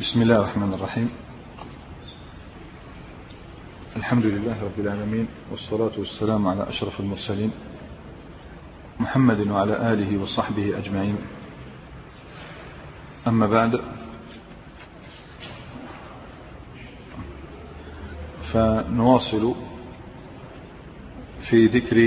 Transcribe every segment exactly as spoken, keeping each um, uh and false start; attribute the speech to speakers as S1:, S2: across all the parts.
S1: بسم الله الرحمن الرحيم. الحمد لله رب العالمين، والصلاة والسلام على أشرف المرسلين محمد وعلى آله وصحبه أجمعين. أما بعد، فنواصل في ذكر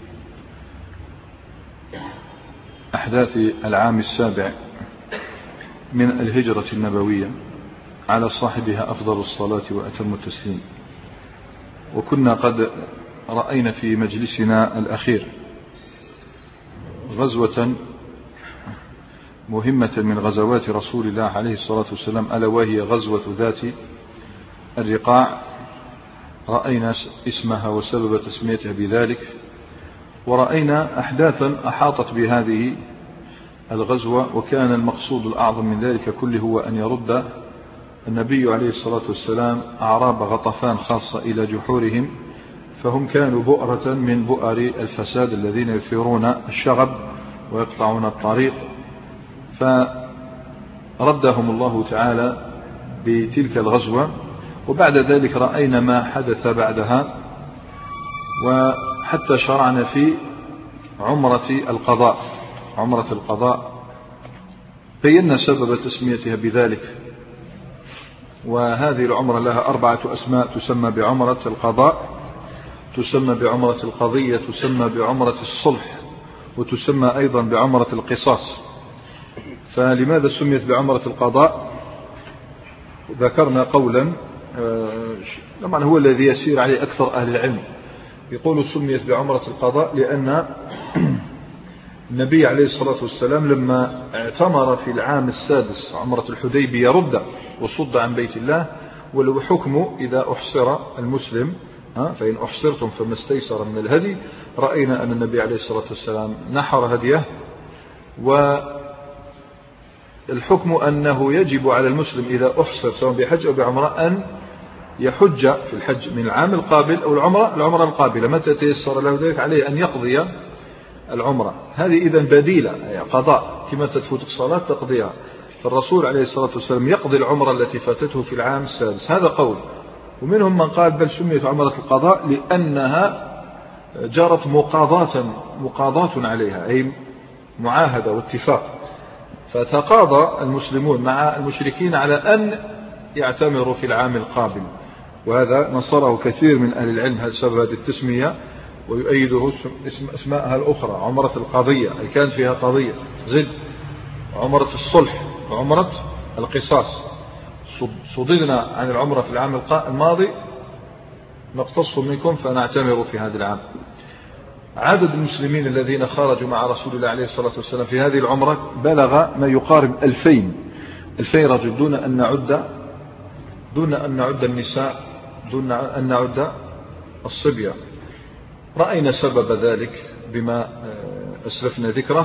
S1: أحداث العام السابع من الهجرة النبوية على صاحبها أفضل الصلاة وأتم التسليم. وكنا قد رأينا في مجلسنا الأخير غزوة مهمة من غزوات رسول الله عليه الصلاة والسلام، ألا وهي غزوة ذات الرقاع. رأينا اسمها وسبب تسميتها بذلك، ورأينا أحداثا أحاطت بهذه الغزوة، وكان المقصود الأعظم من ذلك كله هو أن يرد النبي عليه الصلاة والسلام أعراب غطفان خاصة إلى جحورهم، فهم كانوا بؤرة من بؤر الفساد الذين يثيرون الشغب ويقطعون الطريق، فردهم الله تعالى بتلك الغزوة. وبعد ذلك رأينا ما حدث بعدها، وحتى شرعنا في عمرة القضاء. عمرة القضاء بينا سبب تسميتها بذلك، وهذه العمرة لها أربعة أسماء: تسمى بعمرة القضاء، تسمى بعمرة القضية، تسمى بعمرة الصلح، وتسمى أيضا بعمرة القصاص. فلماذا سميت بعمرة القضاء؟ ذكرنا قولا طبعا هو الذي يسير عليه أكثر أهل العلم، يقول سميت بعمرة القضاء لأن النبي عليه الصلاة والسلام لما اعتمر في العام السادس عمرة الحديبية رد وصد عن بيت الله، ولو حكم إذا أحصر المسلم، فإن أحصرتم فما استيسر من الهدي. رأينا أن النبي عليه الصلاة والسلام نحر هديه، والحكم أنه يجب على المسلم إذا أحصر سواء بحج أو بعمرة أن يحج في الحج من العام القابل أو العمرة العمرة القابلة، متى تيسر له ذلك عليه أن يقضي العمرة. هذه إذن بديلة، يعني قضاء، كما تفوت الصلاة تقضيها. فالرسول عليه الصلاة والسلام يقضي العمرة التي فاتته في العام السادس، هذا قول. ومنهم من قال بل سميت عمرة القضاء لأنها جرت مقاضاة مقاضاة عليها، أي معاهدة واتفاق، فتقاضى المسلمون مع المشركين على أن يعتمروا في العام القابل. وهذا نصره كثير من أهل العلم هذا سبب هذه التسمية، ويؤيده اسماءها الأخرى: عمرة القضية أي كان فيها قضية زد، عمرة الصلح، وعمرة القصاص. صددنا عن العمرة في العام الماضي، نقتص منكم فنعتمر في هذا العام. عدد المسلمين الذين خرجوا مع رسول الله عليه الصلاة والسلام في هذه العمرة بلغ ما يقارب ألفين ألفين رجل، دون أن نعد دون أن نعد النساء، دون أن نعد الصبية. رأينا سبب ذلك بما أسلفنا ذكره.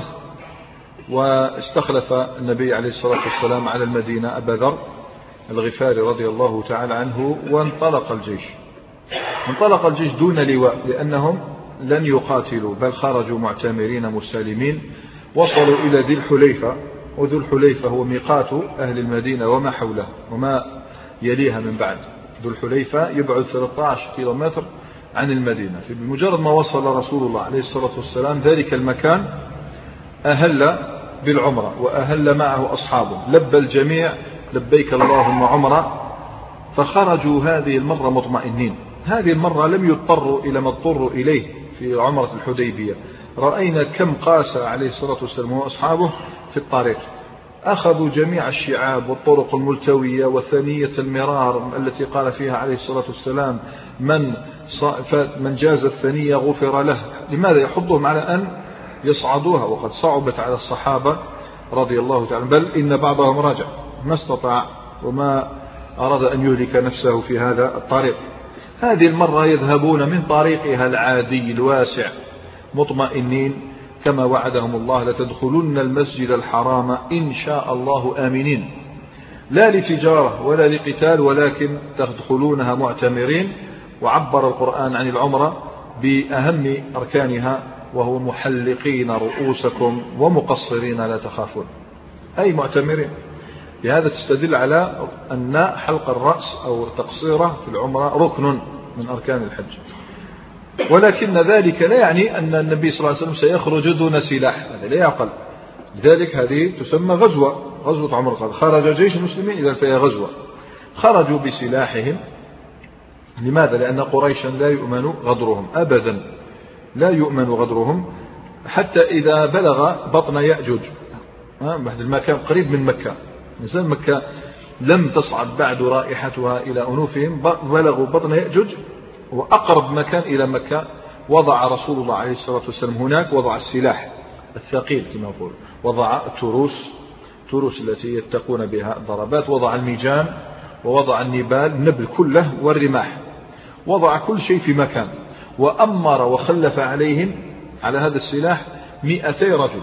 S1: واستخلف النبي عليه الصلاة والسلام على المدينة أبا ذر الغفاري رضي الله تعالى عنه، وانطلق الجيش انطلق الجيش دون لواء، لأنهم لن يقاتلوا بل خرجوا معتمرين مسالمين. وصلوا إلى ذي الحليفة، وذو الحليفة هو ميقات أهل المدينة وما حوله وما يليها من بعد. ذو الحليفة يبعد ثلاثة عشر كيلومتر عن المدينة. بمجرد ما وصل رسول الله عليه الصلاة والسلام ذلك المكان أهل بالعمرة، وأهل معه أصحابه، لبى الجميع لبيك اللهم عمرة. فخرجوا هذه المرة مطمئنين. هذه المرة لم يضطروا إلى ما اضطروا إليه في عمرة الحديبية. رأينا كم قاس عليه الصلاة والسلام وأصحابه في الطريق، أخذوا جميع الشعاب والطرق الملتوية وثنية المرار التي قال فيها عليه الصلاة والسلام من من جاز الثنية غفر له. لماذا؟ يحضهم على أن يصعدوها، وقد صعبت على الصحابة رضي الله تعالى، بل إن بعضهم رجع ما استطاع وما أراد أن يهلك نفسه في هذا الطريق. هذه المرة يذهبون من طريقها العادي الواسع مطمئنين، كما وعدهم الله: لتدخلن المسجد الحرام إن شاء الله آمنين، لا لتجارة ولا لقتال، ولكن تدخلونها معتمرين. وعبر القرآن عن العمرة بأهم أركانها، وهو محلقين رؤوسكم ومقصرين لا تخافون، أي معتمرين. بهذا تستدل على أن حلق الرأس أو تقصيره في العمرة ركن من أركان الحج. ولكن ذلك لا يعني أن النبي صلى الله عليه وسلم سيخرج دون سلاح، هذا لا يعقل. لذلك هذه تسمى غزوة، غزوة عمر القاضي. خرج جيش المسلمين إذا فهي غزوة، خرجوا بسلاحهم. لماذا؟ لأن قريشا لا يؤمن غدرهم أبدا، لا يؤمن غدرهم، حتى إذا بلغ بطن يأجوج، بعد المكان قريب من مكة، مثل مكة لم تصعد بعد رائحتها إلى أنوفهم، بلغوا بطن يأجوج وأقرب مكان إلى مكة، وضع رسول الله عليه الصلاة والسلام هناك، وضع السلاح الثقيل كما يقول، وضع التروس، التروس التي يتقون بها الضربات، وضع الميجان، ووضع النبال، النبل كله، والرماح، وضع كل شيء في مكان، وأمر وخلف عليهم على هذا السلاح مئتي رجل،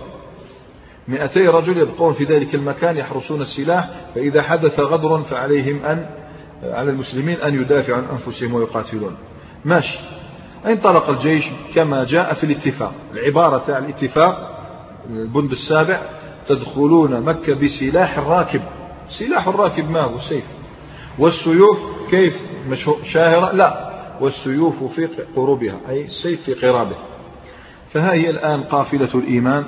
S1: مئتي رجل يبقون في ذلك المكان يحرسون السلاح، فإذا حدث غدر فعليهم أن على المسلمين أن يدافعوا عن أنفسهم ويقاتلون. ماشي. انطلق الجيش كما جاء في الاتفاق، العبارة على الاتفاق البند السابع: تدخلون مكة بسلاح الراكب. سلاح الراكب ما هو؟ السيف. والسيوف كيف شاهرة؟ لا، والسيوف في قروبها، أي السيف في قرابه. فها هي الآن قافلة الإيمان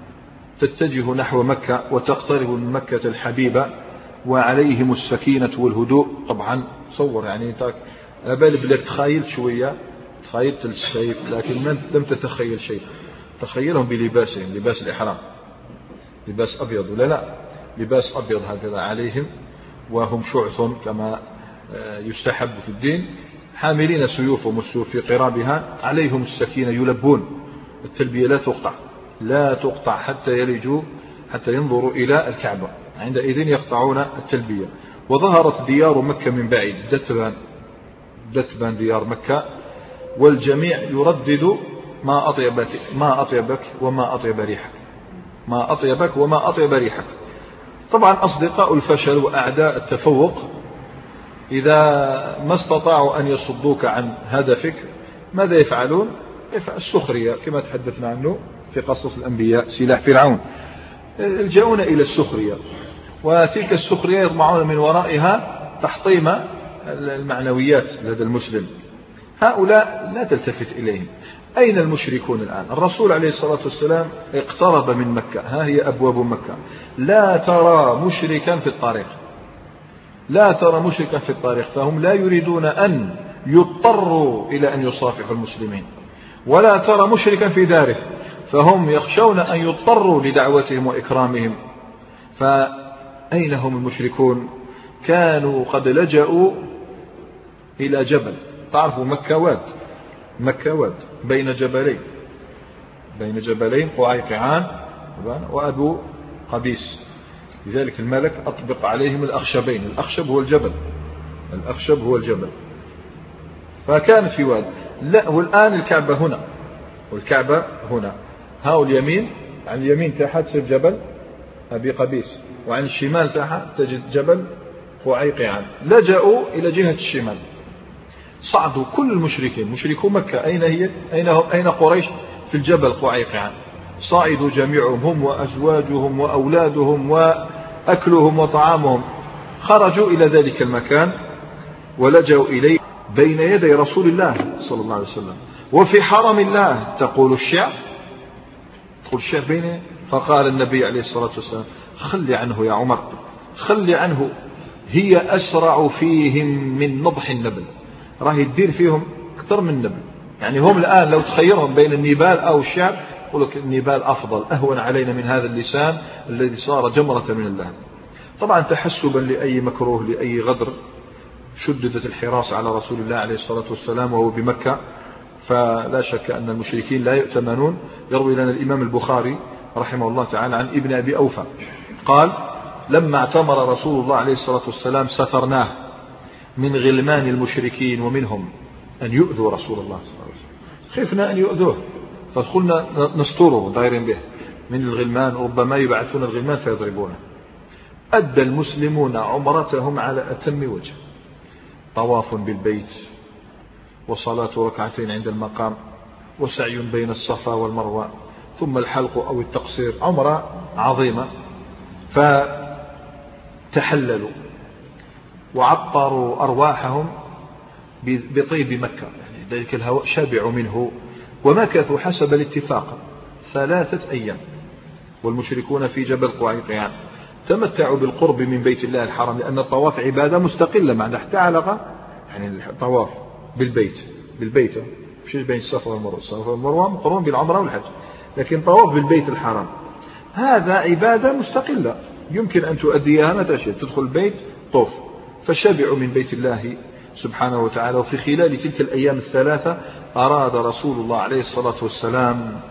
S1: تتجه نحو مكة وتقترب من مكة الحبيبة، وعليهم السكينة والهدوء. طبعا صور يعني أبالي بدك تخيل شوية، تخيلت السيف لكن لم تتخيل شيء. تخيلهم بلباسهم، لباس الإحرام، لباس أبيض ولا لا؟ لباس أبيض هكذا عليهم، وهم شعث كما يستحب في الدين، حاملين سيوفهم والسيوف في قرابها، عليهم السكينة، يلبون. التلبية لا تقطع، لا تقطع حتى يلجوا، حتى ينظروا إلى الكعبة، عندئذ يقطعون التلبية. وظهرت ديار مكة من بعيد، دتبان دتبان ديار مكة، والجميع يردد: ما أطيبك ما أطيبك وما أطيب ريحك، ما أطيبك وما أطيب ريحك. طبعا أصدقاء الفشل وأعداء التفوق إذا ما استطاعوا أن يصدوك عن هدفك ماذا يفعلون؟ السخرية، كما تحدثنا عنه في قصص الأنبياء، سلاح فرعون، يلجؤون إلى السخرية، وتلك السخرية يطمعون من ورائها تحطيم المعنويات لدى المسلم. هؤلاء لا تلتفت إليهم. أين المشركون الآن؟ الرسول عليه الصلاة والسلام اقترب من مكة، ها هي أبواب مكة، لا ترى مشركا في الطريق، لا ترى مشركا في الطريق، فهم لا يريدون أن يضطروا إلى أن يصافحوا المسلمين، ولا ترى مشركا في داره، فهم يخشون أن يضطروا لدعوتهم وإكرامهم. فأين هم المشركون؟ كانوا قد لجأوا إلى جبل، تعرفوا مكة واد، مكة واد بين جبلين، بين جبلين قعيقعان وأبو قبيس، لذلك الملك أطبق عليهم الأخشبين، الأخشب هو الجبل، الأخشب هو الجبل، فكانت في واد. لا، والآن الكعبة هنا، والكعبة هنا، ها اليمين، عن اليمين تحت تصير جبل أبي قبيس، وعن الشمال تحت تجد جبل قعيقعان. لجأوا إلى جهة الشمال، صعدوا كل المشركين، مشركو مكة، أين هي؟ أين هم؟ أين قريش؟ في الجبل قعيقعان، صعدوا جميعهم، هم وأزواجهم وأولادهم وأكلهم وطعامهم، خرجوا إلى ذلك المكان ولجأوا إليه بين يدي رسول الله صلى الله عليه وسلم، وفي حرم الله. تقول الشعر، تقول الشعر بينه، فقال النبي عليه الصلاة والسلام: خلي عنه يا عمر، خلي عنه، هي أسرع فيهم من نضح النبل، راهي تدير فيهم أكثر من النبل. يعني هم الآن لو تخيرهم بين النبال أو الشعر، يقول لك النبال أفضل، أهون علينا من هذا اللسان الذي صار جمرة من اللهب. طبعا تحسبا لأي مكروه، لأي غدر، شددت الحراسة على رسول الله عليه الصلاة والسلام وهو بمكة، فلا شك أن المشركين لا يؤتمنون. يروي لنا الإمام البخاري رحمه الله تعالى عن ابن أبي أوفى قال: لما اعتمر رسول الله عليه الصلاة والسلام سترناه من غلمان المشركين ومنهم أن يؤذوا رسول الله صلى الله عليه وسلم، خفنا أن يؤذوه فدخلنا نستره دايرين به من الغلمان، ربما يبعثون الغلمان فيضربونه. أدى المسلمون عمرتهم على أتم وجه، طواف بالبيت، وصلاة ركعتين عند المقام، وسعي بين الصفا والمروة، ثم الحلق أو التقصير، عمرة عظيمة. تحللوا وعطروا أرواحهم بطيب مكة، يعني ذلك الهواء شبعوا منه، ومكثوا حسب الاتفاق ثلاثة أيام. والمشركون في جبل قعيقيعان تمتعوا بالقرب من بيت الله الحرام، لأن الطواف عبادة مستقلة مع تحت علاقة، يعني الطواف بالبيت بالبيت مش بين الصفا والمروة، الصفا والمروة مقرون بالعمرة والحج، لكن طواف بالبيت الحرام هذا عبادة مستقلة يمكن أن تؤديها متى شئت، تدخل البيت طوف. فشبعوا من بيت الله سبحانه وتعالى. وفي خلال تلك الأيام الثلاثة أراد رسول الله عليه الصلاة والسلام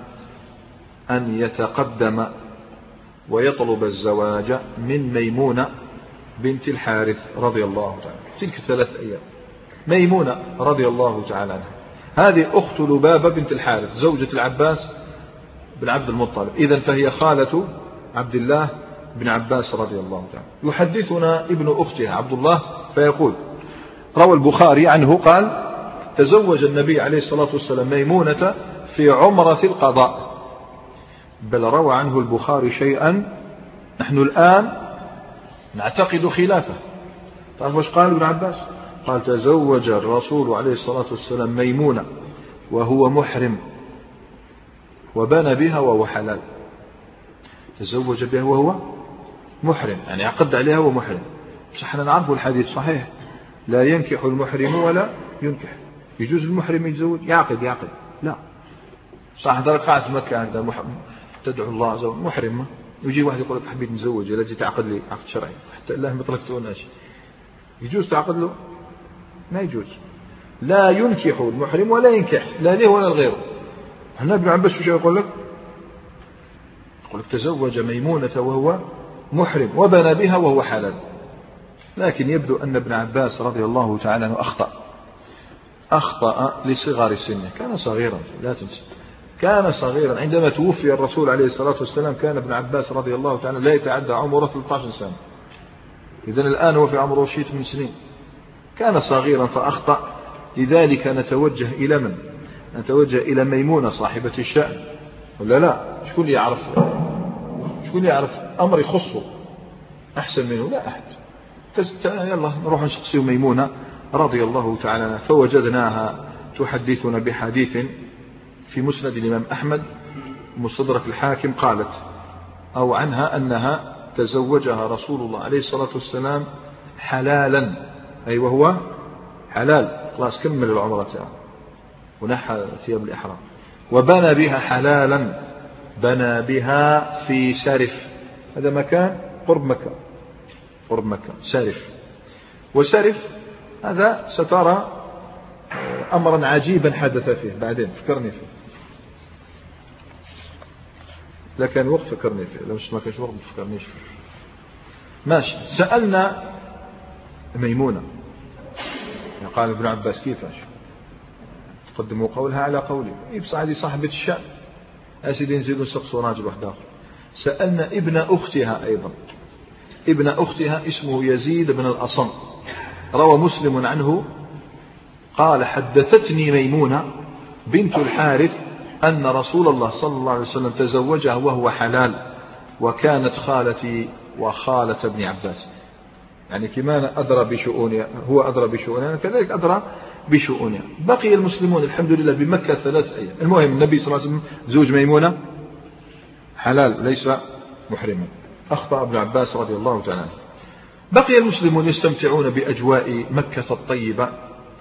S1: أن يتقدم ويطلب الزواج من ميمونة بنت الحارث رضي الله تعالى. تلك ثلاث أيام ميمونة رضي الله تعالى عنها هذه أخت لبابة بنت الحارث زوجة العباس بن عبد المطلب، إذن فهي خالة عبد الله بن عباس رضي الله تعالى. يحدثنا ابن أختها عبد الله فيقول: روى البخاري عنه قال: تزوج النبي عليه الصلاة والسلام ميمونة في عمرة القضاء. بل روى عنه البخاري شيئا نحن الآن نعتقد خلافه. تعرف وش قال ابن عباس؟ قال: تزوج الرسول عليه الصلاة والسلام ميمونة وهو محرم وبنى بها وهو حلال. تزوج بها وهو محرم، يعني عقد عليها وهو محرم. بس احنا نعرف الحديث صحيح: لا ينكح المحرم ولا ينكح. يجوز المحرم يتزوج يعقد يعقد لا صح. هذا قاعد في مكة عندها محرم تدعو الله زوج محرمة، يجي واحد يقول لك حبيت نتزوج، لا تجي تعقد لي عقد شرعي حتى الله مطلقتوناش، يجوز تعقد له؟ ما يجوز. لا ينكح المحرم ولا ينكح لا له ولا لغيره. هنا ابن عباس شو يقول لك؟ يقول لك تزوج ميمونة وهو محرم وبنى بها وهو حلال. لكن يبدو أن ابن عباس رضي الله تعالى عنه أخطأ أخطأ لصغر سنه، كان صغيرا لا تنسى، كان صغيرا عندما توفي الرسول عليه الصلاة والسلام. كان ابن عباس رضي الله تعالى لا يتعدى عمره ثلاثة عشر سنة، إذن الآن هو في عمره شيء ثمان سنين. كان صغيرا فأخطأ. لذلك نتوجه إلى من؟ نتوجه إلى ميمونة صاحبة الشأن، ولا لا؟ شكون اللي يعرف شكون اللي يعرف أمر يخصه أحسن منه؟ لا أحد. يلا نروح نسقسي ميمونة رضي الله تعالى عنها. فوجدناها تحدثنا بحديث في مسند الإمام أحمد مستدرك الحاكم، قالت أو عنها أنها تزوجها رسول الله عليه الصلاة والسلام حلالا، أي وهو حلال، خلاص كمل العمرة تاعه ونحى ثياب الإحرام، وبنى بها حلالا، بنى بها في سرف، هذا مكان قرب مكة، قرب مكة سرف. وسرف هذا سترى أمرا عجيبا حدث فيه بعدين، فكرني فيه، لا كان وقت فكرني فيه، لو مش ما كانش وقت فكرنيش فيه. ماشي. سألنا ميمونة، قال ابن عباس كيفاش تقدموا قولها على قولي؟ يبص هذه صاحبة الشأن، أسيدي نزيدوا نسقسوا راجل واحد آخر. سألنا ابن أختها أيضا، ابن أختها اسمه يزيد بن الأصم، روى مسلم عنه قال: حدثتني ميمونة بنت الحارث أن رسول الله صلى الله عليه وسلم تزوجها وهو حلال، وكانت خالتي وخالة ابن عباس. يعني كما أدرى بشؤونها، هو أدرى بشؤونها كذلك أدرى بشؤونها. بقي المسلمون الحمد لله بمكة ثلاث أيام. المهم النبي صلى الله عليه وسلم زوج ميمونة حلال ليس محرما. أخطأ ابن عباس رضي الله تعالى عنه. بقي المسلمون يستمتعون بأجواء مكة الطيبة،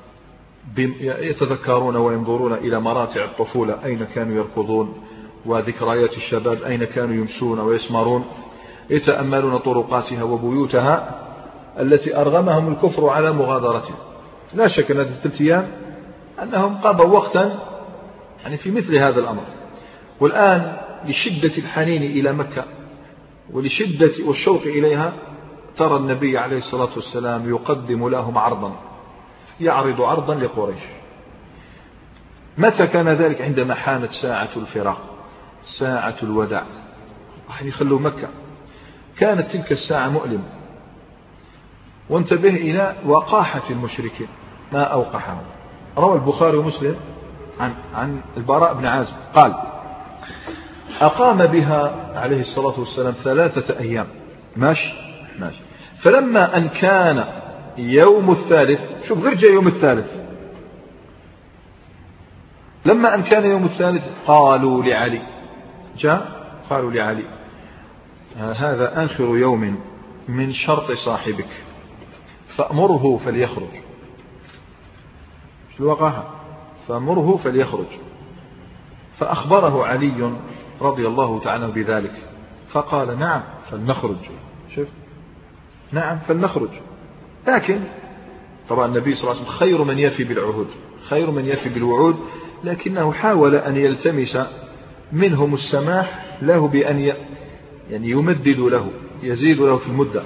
S1: يتذكرون وينظرون إلى مراتع الطفولة أين كانوا يركضون، وذكريات الشباب أين كانوا يمشون ويسمرون، يتأملون طرقاتها وبيوتها التي أرغمهم الكفر على مغادرتها. لا شك أن هذه الثلاث أيام أنهم قضوا وقتا يعني في مثل هذا الأمر. والآن لشدة الحنين إلى مكة ولشدة والشوق إليها ترى النبي عليه الصلاة والسلام يقدم لهم عرضا، يعرض عرضا لقريش. متى كان ذلك؟ عندما حانت ساعة الفراق، ساعة الوداع، راح يخلوا مكة. كانت تلك الساعة مؤلمة. وانتبه إلى وقاحة المشركين، ما أوقحهم. روى البخاري ومسلم عن, عن البراء بن عازب قال: أقام بها عليه الصلاة والسلام ثلاثة أيام، ماشي ماشي فلما أن كان يوم الثالث، شوف غير جاء يوم الثالث، لما أن كان يوم الثالث قالوا لعلي، جاء قالوا لعلي هذا آخر يوم من شرط صاحبك فأمره فليخرج. شو وقعها؟ فأمره فليخرج. فأخبره علي رضي الله تعالى بذلك فقال نعم فلنخرج. شوف، نعم فلنخرج. لكن طبعا النبي صلى الله عليه وسلم خير من يفي بالعهود، خير من يفي بالوعود، لكنه حاول أن يلتمس منهم السماح له بأن يعني يمدد له، يزيد له في المدة.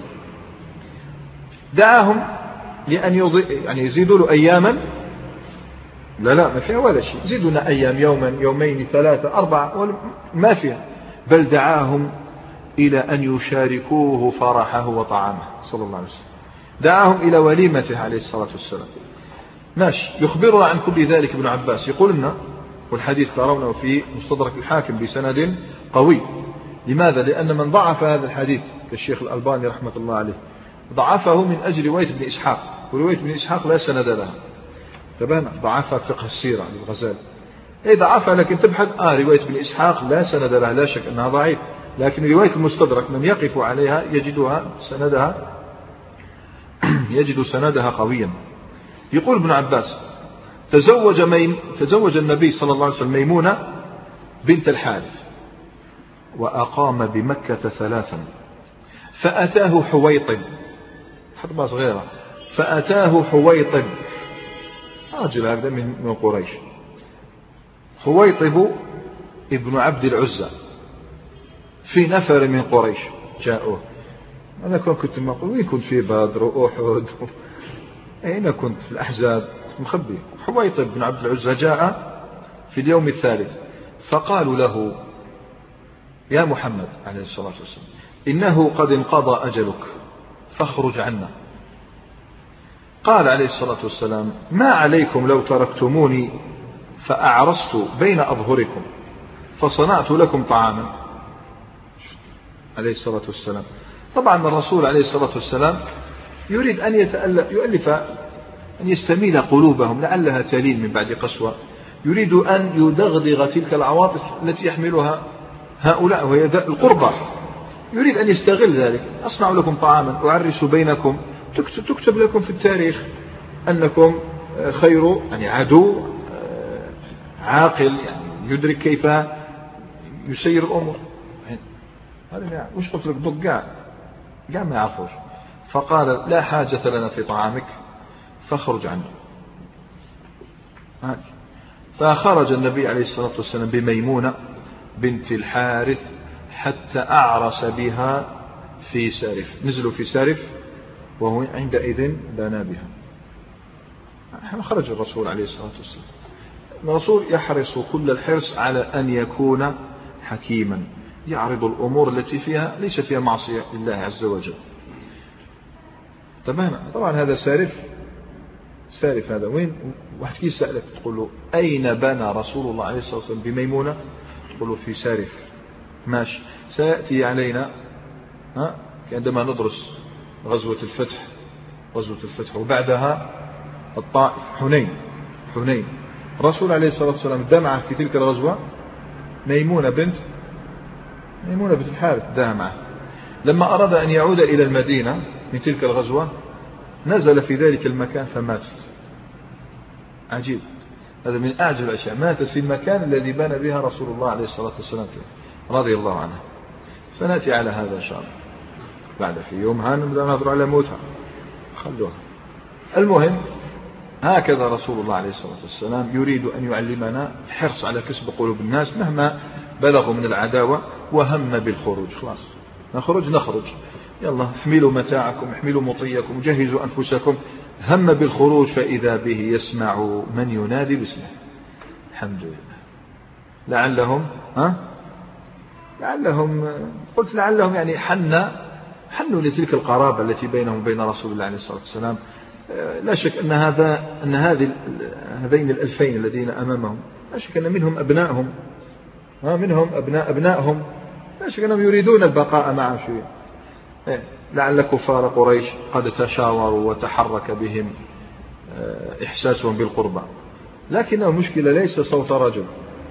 S1: دعاهم لأن يعني يزيدوا له أياما، لا لا ما فيها ولا شيء، زيدنا أيام، يوما يومين ثلاثة أربعة ما فيها، بل دعاهم إلى أن يشاركوه فرحه وطعامه صلى الله عليه وسلم، دعاهم إلى وليمته عليه الصلاة والسلام. ماشي. يخبرنا عن كل ذلك ابن عباس، يقول لنا والحديث ترونه في مستدرك الحاكم بسند قوي. لماذا؟ لأن من ضعف هذا الحديث كالشيخ الألباني رحمة الله عليه ضعفه من أجل رواية بن إسحاق، ورواية بن إسحاق لا سند لها، تبان ضعفها فقه السيرة للغزالي، أي ضعفها، لكن تبحث آه رواية بن إسحاق لا سند لها، لا شك أنها ضعيف، لكن رواية المستدرك من يقف عليها يجدها سندها يجد سندها قويا. يقول ابن عباس تزوج, ميم تزوج النبي صلى الله عليه وسلم ميمونة بنت الحارث وأقام بمكة ثلاثا، فأتاه حويطب، حطبة صغيرة، فأتاه حويطب رجل هذا من قريش، حويطب ابن عبد العزى، في نفر من قريش جاءوه. أنا كنت مقول وين كنت في بدر وأحد، أين كنت في الأحزاب مخبي. حويطب بن عبد العزى جاء في اليوم الثالث فقالوا له يا محمد عليه الصلاة والسلام إنه قد انقضى أجلك فاخرج عنا. قال عليه الصلاة والسلام ما عليكم لو تركتموني فأعرست بين أظهركم فصنعت لكم طعاما عليه الصلاة والسلام. طبعا الرسول عليه الصلاة والسلام يريد أن يتألف يؤلف أن يستميل قلوبهم لعلها تلين من بعد قسوة، يريد أن يدغدغ تلك العواطف التي يحملها هؤلاء وهي القربى، يريد أن يستغل ذلك. أصنع لكم طعاما أعرس بينكم، تكتب لكم في التاريخ أنكم خير يعني عدو عاقل يعني يدرك كيف يسير الأمور. هذا يعني وش قلت لك ضد قاع قاع ما يعرفوش. فقال لا حاجة لنا في طعامك فاخرج عنه. فخرج النبي عليه الصلاة والسلام بميمونة بنت الحارث حتى أعرس بها في سارف، نزلوا في سارف وهو عندئذ بنى بها. خرج الرسول عليه الصلاة والسلام. الرسول يحرص كل الحرص على أن يكون حكيما، يعرض الأمور التي فيها ليس فيها معصية لله عز وجل. تمام. طبعا هذا سارف، سارف هذا وين؟ واحد كي سألك تقول له أين بنى رسول الله عليه الصلاة والسلام بميمونة؟ تقول له في سارف. ماشي. سيأتي علينا ها عندما ندرس غزوة الفتح، غزوة الفتح وبعدها الطائف، حنين، حنين الرسول عليه الصلاة والسلام دمع في تلك الغزوة ميمونة بنت ميمونة بنت الحارث دها معه. لما أراد أن يعود إلى المدينة من تلك الغزوة نزل في ذلك المكان فماتت. عجيب، هذا من أعجب الأشياء، ماتت في المكان الذي بنى بها رسول الله عليه الصلاة والسلام رضي الله عنه. سنأتي على هذا إن شاء الله بعد في يوم هنبدأ ننظر على موتها خلوها. المهم هكذا رسول الله عليه الصلاة والسلام يريد أن يعلمنا الحرص على كسب قلوب الناس مهما بلغوا من العداوة، وهم بالخروج. خلاص نخرج نخرج يلا احملوا متاعكم احملوا مطيكم جهزوا أنفسكم، هم بالخروج فإذا به يسمع من ينادي باسمه. الحمد لله. لعلهم ها لعلهم قلت لعلهم يعني حن حنوا لتلك القرابة التي بينهم وبين رسول الله عليه الصلاة والسلام. لا شك أن هذا أن هذه هذين الألفين الذين أمامهم لا شك أن منهم أبنائهم ها منهم أبناء أبنائهم لا شك أنهم يريدون البقاء معهم شوية. لعل كفار قريش قد تشاوروا وتحرك بهم إحساسهم بالقربى، لكن المشكلة ليس صوت رجل.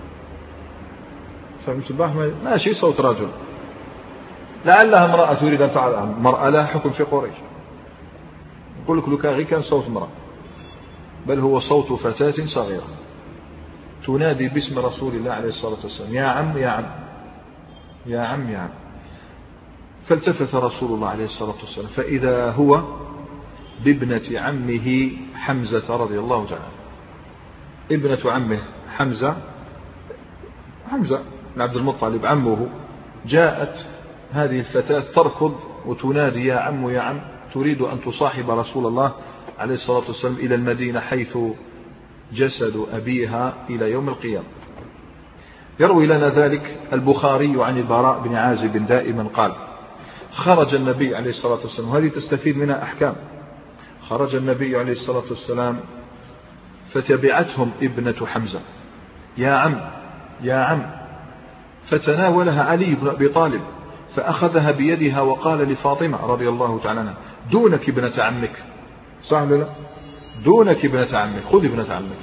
S1: فالمصباح ماشي صوت رجل، لعلها امرأة تريد أن تعلم، امرأة لها حكم في قريش. يقول لك لو كان كان صوت امرأة، بل هو صوت فتاة صغيرة تنادي باسم رسول الله عليه الصلاة والسلام: يا عم يا عم يا عم يا عم. فالتفت رسول الله عليه الصلاة والسلام فإذا هو بابنة عمه حمزة رضي الله تعالى. ابنة عمه حمزة حمزة بن عبد المطلب عمه. جاءت هذه الفتاة تركض وتنادي: يا عم يا عم، تريد أن تصاحب رسول الله عليه الصلاة والسلام إلى المدينة حيث جسد أبيها إلى يوم القيامة. يروي لنا ذلك البخاري عن البراء بن عازب دائما قال: خرج النبي عليه الصلاة والسلام، وهذه تستفيد منها أحكام. خرج النبي عليه الصلاة والسلام فتبعتهم ابنة حمزة: يا عم يا عم. فتناولها علي بن أبي طالب فأخذها بيدها وقال لفاطمة رضي الله تعالى عنها: دونك ابنة عمك. صح ولا لا؟ دونك ابنة عمك، خذ ابنة عمك.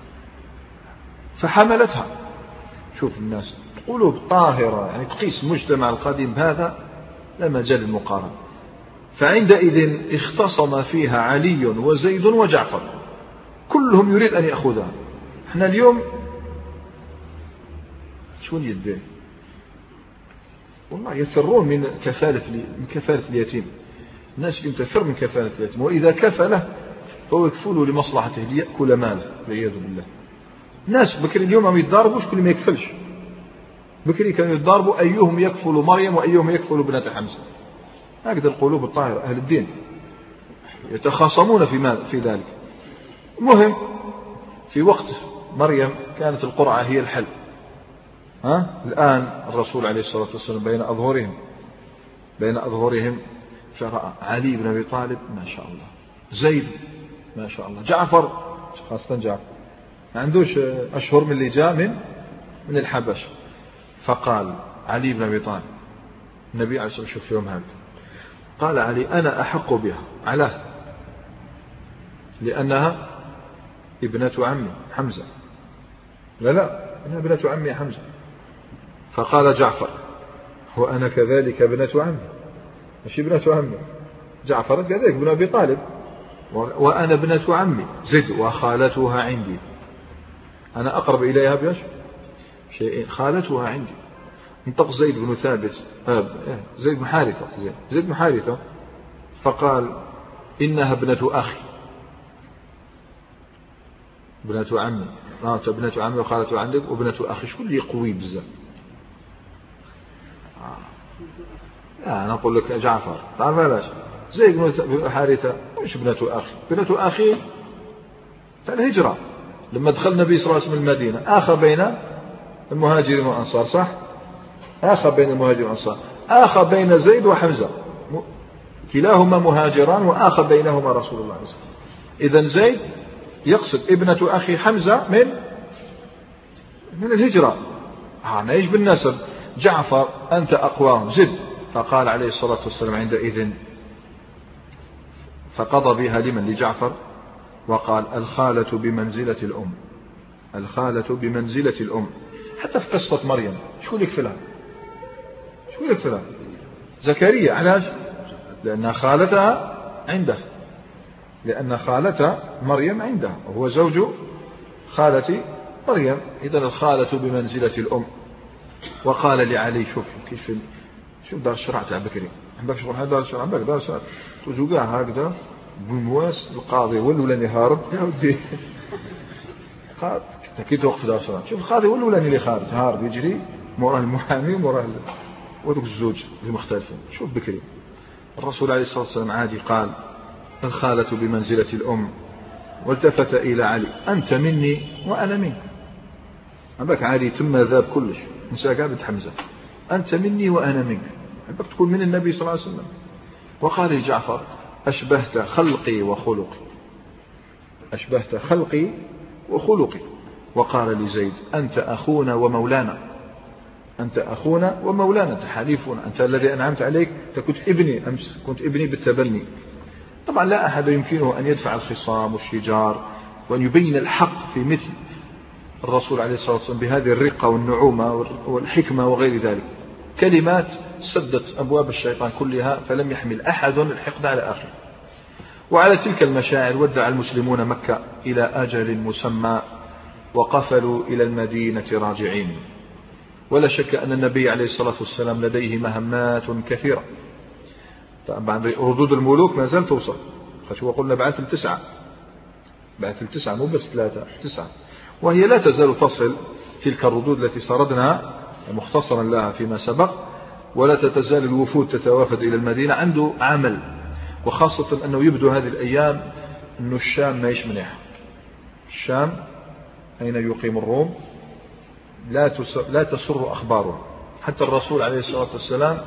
S1: فحملتها. شوف الناس قلوب طاهرة، يعني تقيس المجتمع القديم هذا لا مجال للمقارنة. فعندئذ اختصم فيها علي وزيد وجعفر، كلهم يريد أن يأخذها. احنا اليوم شو يدين والله يفرون من كفالة من كفالة اليتيم. الناس اللي تفر من كفالة اليتيم، وإذا كفله هو يكفله لمصلحته ليأكل ماله والعياذ بالله. الناس بكري اليوم ما يتضاربوش، كل ما يكفلش. بكري كانوا يتضاربوا أيهم يكفل مريم وأيهم يكفل ابنة حمزة. هكذا القلوب الطاهرة أهل الدين يتخاصمون في في ذلك. المهم في وقت مريم كانت القرعة هي الحل. ها الآن الرسول عليه الصلاة والسلام بين أظهرهم بين أظهرهم فرأى علي بن أبي طالب ما شاء الله، زيد ما شاء الله، جعفر خاصة جعفر ما عندوش أشهر من اللي جاء من من الحبش. فقال علي بن أبي طالب، النبي عليه الصلاة والسلام شوف يوم هذا، قال علي: أنا أحق بها. علاه لأنها ابنة عمي حمزة. لا لا أنها ابنة عمي حمزة. فقال جعفر: وأنا كذلك ابنة عمي، مش ابنة عمي. جعفر كذلك ابن أبي طالب، وأنا ابنة عمي. زد وخالتها عندي، أنا أقرب إليها بيش شيء، خالتها عندي. انطق زيد بن ثابت زيد بن حارثة زيد, زيد بن حارثة فقال: إنها ابنة أخي، ابنة عمي. آه ابنة عمي وخالتها عندك وابنة أخي. شو اللي قوي بزاف؟ آه أنا أقول لك جعفر تعرف علاش؟ زيد بن حارثة مش ابنة أخي، ابنة أخي الهجرة. لما دخل النبي صلى الله عليه وسلم المدينة آخى بين المهاجرين والأنصار، صح؟ آخى بين المهاجرين والأنصار، آخى بين زيد وحمزة، كلاهما مهاجران وآخى بينهما رسول الله صلى الله عليه وسلم. إذن زيد يقصد ابنة أخي حمزة من من الهجرة. أنا إيش بالنسب؟ جعفر أنت أقواهم، زد. فقال عليه الصلاة والسلام عندئذ، فقضى بها لمن؟ لجعفر. وقال: الخالة بمنزلة الأم، الخالة بمنزلة الأم. حتى في قصة مريم شو لك فلان شو لك فلان زكريا، علاش؟ لأن خالتها عنده، لأن خالة مريم عنده وهو زوج خالة مريم. إذن الخالة بمنزلة الأم. وقال لعلي: شوف كيف شوف دار الشرع تاع بكري، عندك شغل هذا دار الشرع، عندك دار الشرع توجو كاع هكذا بالمواس. القاضي ولو لاني هارب يا ودي قاد كي توقف دار الشرع. شوف القاضي ولو لاني اللي خارج هارب يجري موراه المحامي موراه ودوك الزوج المختلفين. شوف بكري الرسول عليه الصلاة والسلام عادي قال: الخالة بمنزلة الأم. والتفت إلى علي: أنت مني وأنا منك. عندك علي ثم ذاب كلش نساء بنت حمزة، أنت مني وأنا منك، عندك تكون من النبي صلى الله عليه وسلم. وقال لجعفر: أشبهت خلقي وخلقي، أشبهت خلقي وخلقي. وقال لزيد: أنت أخونا ومولانا، أنت أخونا ومولانا، أنت حليفنا، أنت الذي أنعمت عليك، أنت كنت ابني أمس، كنت ابني بالتبني. طبعا لا أحد يمكنه أن يدفع الخصام والشجار وأن يبين الحق في مثل الرسول عليه الصلاة والسلام بهذه الرقة والنعومة والحكمة وغير ذلك. كلمات سدت أبواب الشيطان كلها، فلم يحمل أحد الحقد على آخر. وعلى تلك المشاعر ودع المسلمون مكة إلى أجل مسمى، وقفلوا إلى المدينة راجعين. ولا شك أن النبي عليه الصلاة والسلام لديه مهمات كثيرة. طبعا ردود الملوك ما زال توصل، فشو قلنا بعث التسعة، بعث التسعة مو بس ثلاثة، تسعة، وهي لا تزال تصل تلك الردود التي سردنا مختصرا لها فيما سبق. ولا تتزال الوفود تتوافد إلى المدينة. عنده عمل، وخاصة أنه يبدو هذه الأيام أن الشام ما يشمنح. الشام أين يقيم الروم لا لا تسر أخباره. حتى الرسول عليه الصلاة والسلام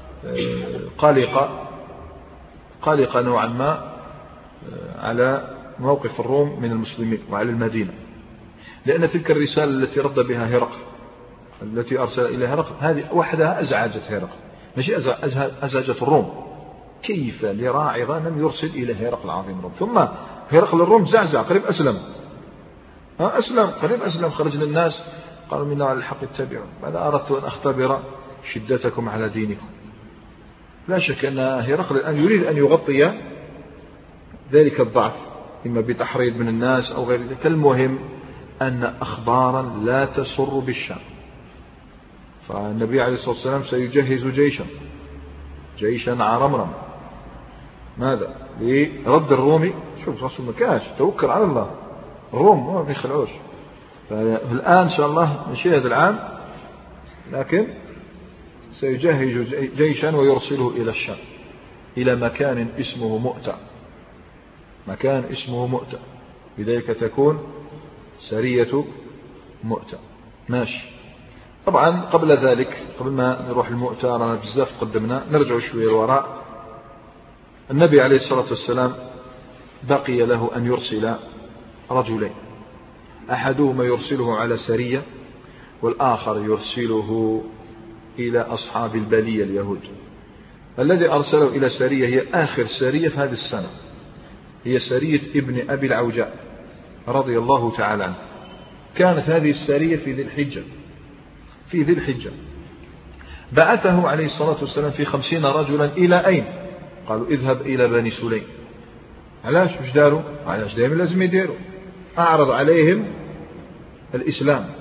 S1: قلق قلق نوعا ما على موقف الروم من المسلمين وعلى المدينة، لأن تلك الرسالة التي رد بها هرقل، التي أرسل إليها هرقل، هذه وحدها أزعجت هرقل، ماشي أزعجت الروم. كيف لراعي غنم يرسل إلى هرقل العظيم الروم؟ ثم هرقل الروم زعزع، قريب أسلم، ها أسلم قريب أسلم، خرج للناس قالوا منا على الحق اتبعوا، ماذا أردت أن أختبر شدتكم على دينكم. لا شك أن هرقل الآن يريد أن يغطي ذلك الضعف، إما بتحريض من الناس أو غير ذلك. المهم أن أخبارا لا تسر بالشام. فالنبي عليه الصلاة والسلام سيجهز جيشا جيشا عرمرم، ماذا؟ لرد الرومي. شوف رسول مكاش توكل على الله، الروم ما بيخلعوش. فالآن إن شاء الله مشي هذا العام، لكن سيجهز جيشا ويرسله إلى الشام، إلى مكان اسمه مؤتة، مكان اسمه مؤتة، لذلك تكون سرية مؤتة. ماشي. طبعا قبل ذلك، قبل ما نروح المؤتة، أنا بزاف قدمنا، نرجع شوية الوراء. النبي عليه الصلاة والسلام بقي له أن يرسل رجلين، أحدهما يرسله على سرية، والآخر يرسله إلى أصحاب البلية اليهود. الذي أرسله إلى سرية هي آخر سرية في هذه السنة، هي سرية ابن أبي العوجاء رضي الله تعالى عنه. كانت هذه السرية في ذي الحجة، في ذي الحجة بعثه عليه الصلاة والسلام في خمسين رجلا. إلى أين؟ قالوا اذهب إلى بني سليم. علاش؟ وش داروا؟ علاش دائما لازم يديروا؟ أعرض عليهم الإسلام،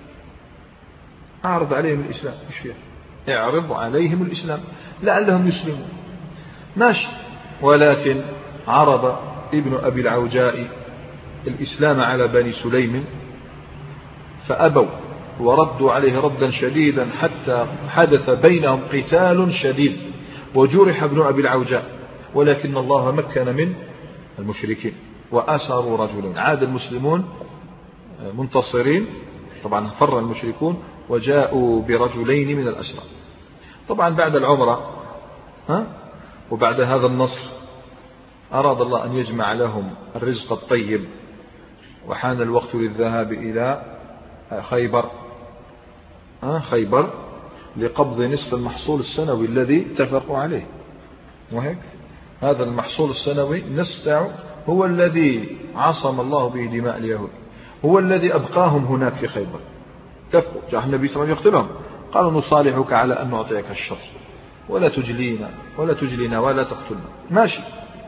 S1: أعرض عليهم الإسلام، إيش فيها؟ اعرض عليهم الإسلام لعلهم يسلمون. ماشي. ولكن عرض ابن أبي العوجاء الإسلام على بني سليم فأبوا، وردوا عليه ردا شديدا، حتى حدث بينهم قتال شديد، وجرح ابن أبي العوجاء. ولكن الله مكن من المشركين وأسروا رجلين. عاد المسلمون منتصرين، طبعا فر المشركون وجاءوا برجلين من الأسرى. طبعا بعد العمرة ها وبعد هذا النصر أراد الله أن يجمع لهم الرزق الطيب، وحان الوقت للذهاب إلى خيبر، ها خيبر لقبض نصف المحصول السنوي الذي اتفقوا عليه. وهيك هذا المحصول السنوي نصف هو الذي عصم الله به دماء اليهود، هو الذي أبقاهم هناك في خيبر. اتفقوا، جاء النبي صلى الله عليه وسلم يقتلهم، قالوا نصالحك على أن نعطيك الشر ولا تجلينا ولا تجلينا ولا تقتلنا. ماشي.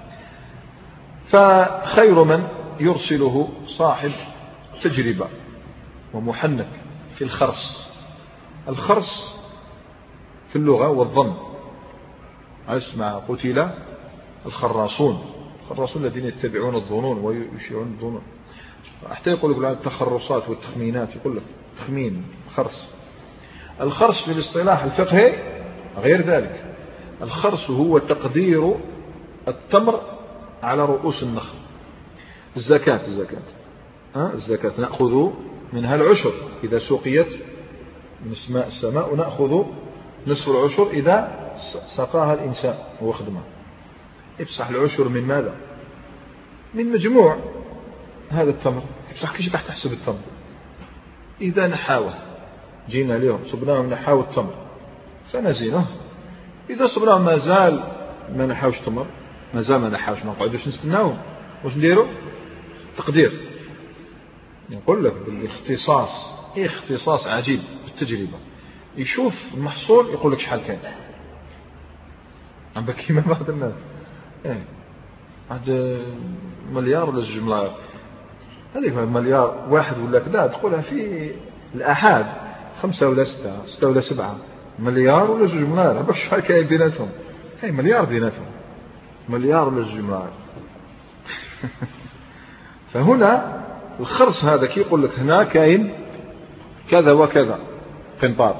S1: فخير من يرسله صاحب تجربة ومحنك في الخرص. الخرص في اللغة والظن، اسمع قتل الخراصون، الخراصون الذين يتبعون الظنون ويشيعون الظنون، حتى يقول لك التخرصات والتخمينات، يقول لك تخمين خرص. الخرص في الاصطلاح الفقهي غير ذلك. الخرص هو تقدير التمر على رؤوس النخل. الزكاة الزكاة ها الزكاة نأخذ منها العشر إذا سقيت من سماء السماء، ونأخذ نصف العشر إذا سقاها الإنسان وخدمها. افصح العشر من ماذا؟ من مجموع هذا التمر. افصح كيش راح تحسب التمر؟ إذا نحاوه جينا لهم صبناهم نحاو التمر فنزينه، إذا صبناهم ما زال ما نحاوش تمر، ما زال ما نحاوش، ما نقعدوش نستناهم، واش نديروا؟ تقدير. نقول لك بالاختصاص، اختصاص عجيب بالتجربة، يشوف المحصول يقول لك شحال كان، عم بكي ما بعض الناس ايه عاد مليار ولا زوج ملاير، هذيك مليار واحد ولا كذا تقولها في الآحاد خمسة ولا ستة ستة ولا سبعة مليار ولا زوج ملاير، باش شحال كاين بيناتهم؟ هاي مليار بيناتهم، مليار ولا زوج ملاير. فهنا الخرص هذا كي يقول لك هنا كاين كذا وكذا قنطار،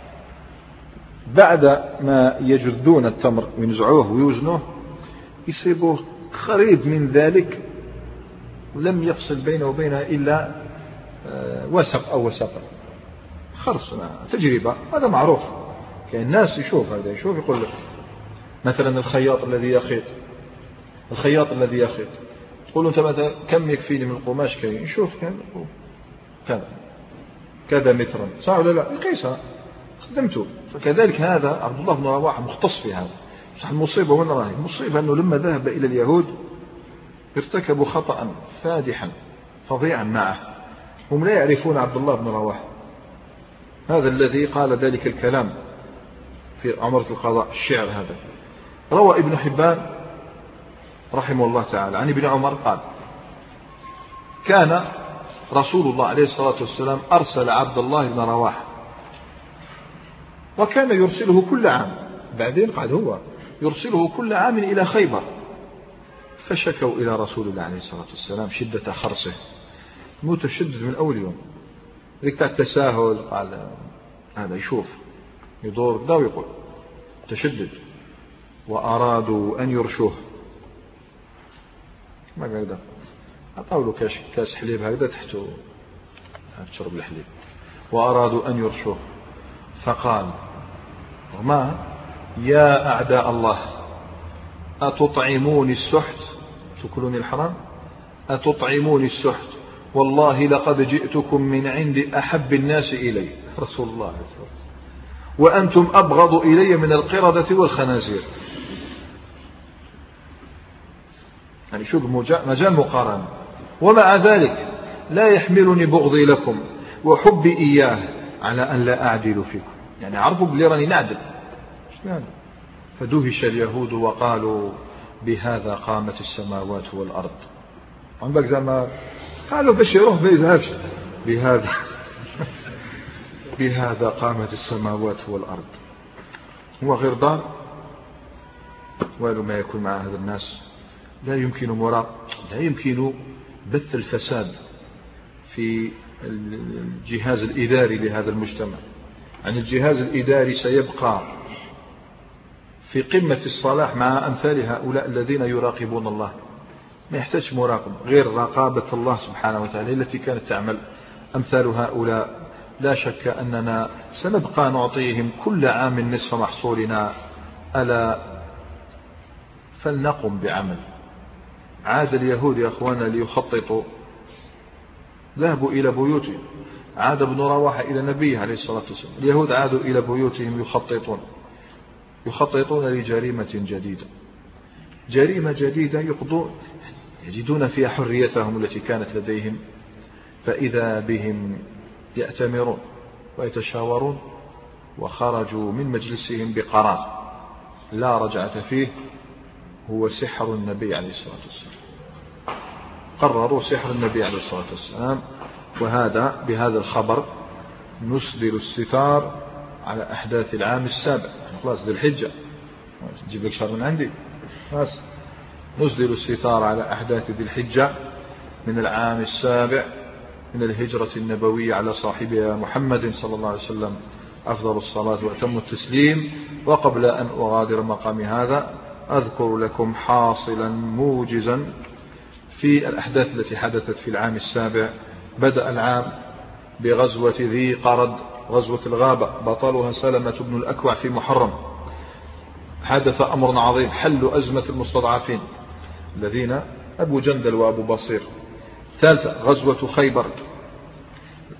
S1: بعد ما يجذون التمر وينزعوه ويوزنوه يصيبوه قريب من ذلك، ولم يفصل بينه وبينها إلا وسق أو وسق. خرص تجربة، هذا معروف، كاين الناس يشوف هذا، يشوف يقول لك مثلا الخياط الذي يخيط، الخياط الذي يخيط تقول له أنت مثلا كم يكفيني من القماش كاين، يشوف كذا كذا مترا صح ولا لا، يقيسها خدمته. فكذلك هذا عبد الله بن رواحة مختص في هذا. صح المصيبة وين راهي؟ المصيبة أنه لما ذهب إلى اليهود ارتكبوا خطأ فادحا فظيعا معه، هم لا يعرفون عبد الله بن رواحة هذا الذي قال ذلك الكلام في عمرة القضاء، الشعر هذا. روى ابن حبان رحمه الله تعالى عن ابن عمر قال كان رسول الله عليه الصلاة والسلام أرسل عبد الله بن رواحة وكان يرسله كل عام، بعدين قال هو يرسله كل عام إلى خيبر، فشكوا إلى رسول الله عليه الصلاة والسلام شدة خرصه، متشدد من أول يوم، ذيك التساهل، قال هذا يشوف يدور ده ويقول تشدد، وأرادوا أن يرشوه، ما قاعد أعطوا له كاس كاس حليب هكذا تحته تشرب الحليب، وأرادوا أن يرشوه، فقال ما يا أعداء الله أتطعموني السحت، تأكلوني الحرام، أتطعموني السحت، والله لقد جئتكم من عند أحب الناس إلي رسول الله عليه الصلاة والسلام، وأنتم أبغض إلي من القردة والخنازير. يعني شوف مجال مقارنة، ومع ذلك لا يحملني بغضي لكم وحبي إياه على أن لا أعدل فيكم، يعني عرفوا بلي راني نعدل. فدهش اليهود وقالوا بهذا قامت السماوات والأرض، عم بك زعما قالوا باش يروح ما يذهبش، بهذا بهذا قامت السماوات والأرض. هو غير ضار والو ما يكون مع هذا الناس، لا يمكن مراق لا يمكن بث الفساد في الجهاز الإداري لهذا المجتمع. يعني الجهاز الإداري سيبقى في قمة الصلاح مع أمثال هؤلاء الذين يراقبون الله، ما يحتاج مراقب غير رقابة الله سبحانه وتعالى التي كانت تعمل أمثال هؤلاء. لا شك أننا سنبقى نعطيهم كل عام نصف محصولنا، ألا فلنقم بعمل. عاد اليهود يا أخوانا ليخططوا، ذهبوا إلى بيوتهم، عاد ابن رواحة إلى نبيه عليه الصلاة والسلام، اليهود عادوا إلى بيوتهم يخططون يخططون لجريمة جديدة، جريمة جديدة يقضون يجدون فيها حريتهم التي كانت لديهم، فإذا بهم يأتمرون ويتشاورون، وخرجوا من مجلسهم بقرار لا رجعة فيه، هو سحر النبي عليه الصلاة والسلام. قرروا سحر النبي عليه الصلاة والسلام. وهذا بهذا الخبر نسدل الستار على أحداث العام السابع، خلاص ذي الحجة تجيب لك شهر من عندي، خلاص نسدل الستار على أحداث ذي الحجة من العام السابع من الهجرة النبوية على صاحبها محمد صلى الله عليه وسلم أفضل الصلاة وأتم التسليم. وقبل أن أغادر مقام هذا أذكر لكم حاصلا موجزا في الأحداث التي حدثت في العام السابع. بدأ العام بغزوة ذي قرد، غزوة الغابة، بطلها سلمة بن الأكوع في محرم. حدث أمر عظيم، حل أزمة المستضعفين الذين أبو جندل وأبو بصير. ثالثة غزوة خيبر،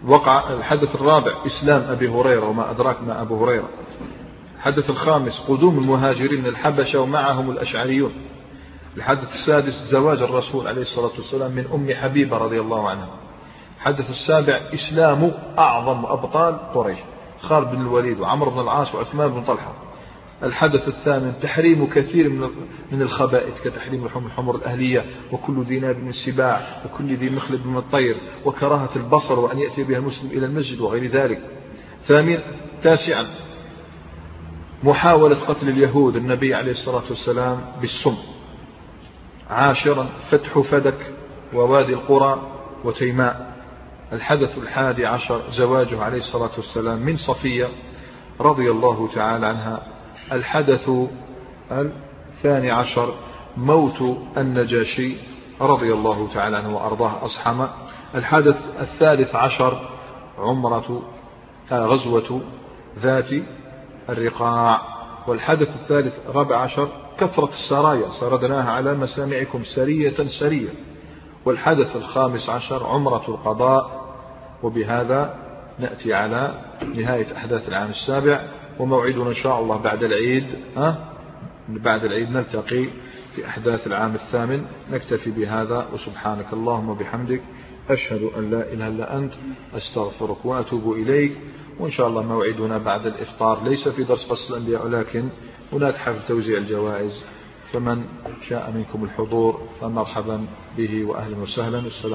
S1: وقع الحدث الرابع إسلام أبي هريرة وما أدراك ما أبو هريرة. الحدث الخامس قدوم المهاجرين من الحبشة ومعهم الأشعريون. الحدث السادس زواج الرسول عليه الصلاة والسلام من أم حبيبة رضي الله عنها. الحدث السابع إسلام أعظم أبطال قريش خالد بن الوليد وعمر بن العاص وعثمان بن طلحة. الحدث الثامن تحريم كثير من الخبائث كتحريم لحوم الحمر الأهلية وكل ذي ناب من السباع وكل ذي مخلب من الطير وكراهة البصر وأن يأتي بها المسلم إلى المسجد وغير ذلك. ثامن تاسعا محاولة قتل اليهود النبي عليه الصلاة والسلام بالسم. عاشرا فتح فدك ووادي القرى وتيماء. الحدث الحادي عشر زواجه عليه الصلاة والسلام من صفية رضي الله تعالى عنها. الحدث الثاني عشر موت النجاشي رضي الله تعالى عنه وأرضاه أصحمه. الحدث الثالث عشر عمرة غزوة ذات الرقاع. والحدث الثالث رابع عشر كثرة السرايا سردناها على مسامعكم سرية سرية. والحدث الخامس عشر عمرة القضاء. وبهذا نأتي على نهاية أحداث العام السابع وموعدنا إن شاء الله بعد العيد. ها بعد العيد نلتقي في أحداث العام الثامن. نكتفي بهذا وسبحانك اللهم وبحمدك أشهد أن لا إله إلا أنت أستغفرك وأتوب إليك. وإن شاء الله موعدنا بعد الإفطار ليس في درس قصص الأنبياء ولكن هناك حفل توزيع الجوائز فمن شاء منكم الحضور فمرحبا به وأهلا وسهلا. السلام